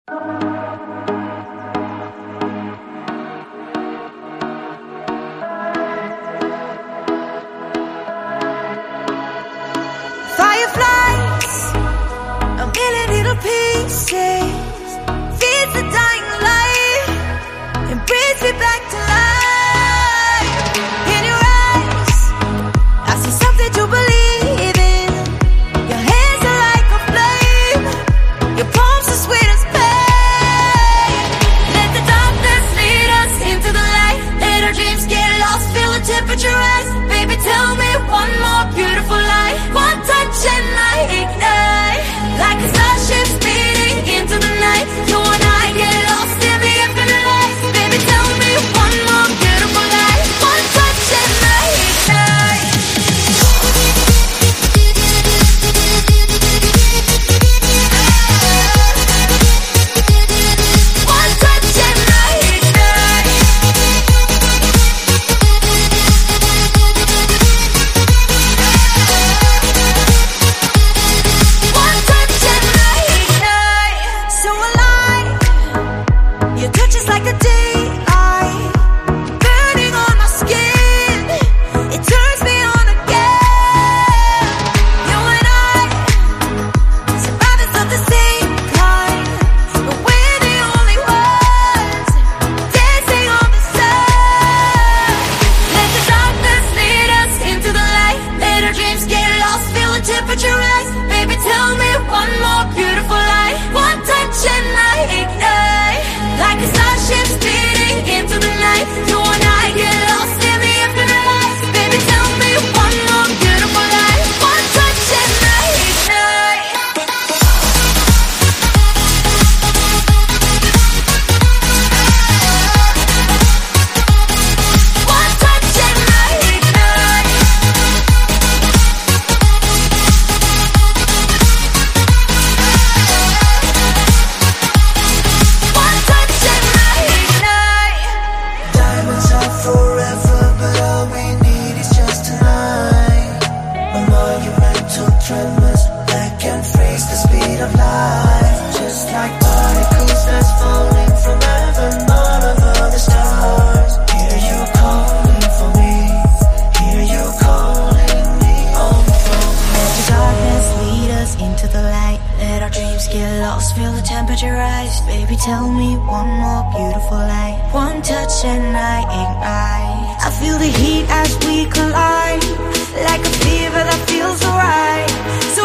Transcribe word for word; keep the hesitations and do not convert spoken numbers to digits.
Fireflies, a million little pieces, feeds the dying light and brings me back to life. In your eyes, I see something to believe in. Your hands are like a flame, your palms are sweet as pain. Let the darkness lead us into the light. Let our dreams get lost, feel the temperature rise. Baby, tell me one more beautiful lie. One touch and I ignite, like a starship speeding into the night. You and I get lost in the infinite light. Baby, tell me one more beautiful lie. One touch and I ignite. One touch and I ignite. One touch and I ignite. So alive, your touch is like a daylight, burning on my skin. It turns me on again. You and I, survivors of the same kind, but we're the only ones dancing on the side. Let the darkness lead us into the light. Let our dreams get lost, feel the temperature rise. Baby, tell me one more beautiful lie. One touch and I ignite, like a starship speeding into the night. You and I get lost in the infinite light. Baby, tell me one more beautiful lie. One touch and I ignite. One touch and I ignite. One touch and I ignite. Diamonds are forever, but all we need is just tonight. A monumental tremors that can freeze the speed of light. Just like particles that's falling from heaven, all over the stars. Hear you calling for me, hear you calling me on the phone. Let the darkness lead us into the light. Let our dreams get lost, feel the temperature rise. Baby, tell me one more beautiful lie. One touch and I ignite. I feel the heat as we collide, like a fever that feels alright.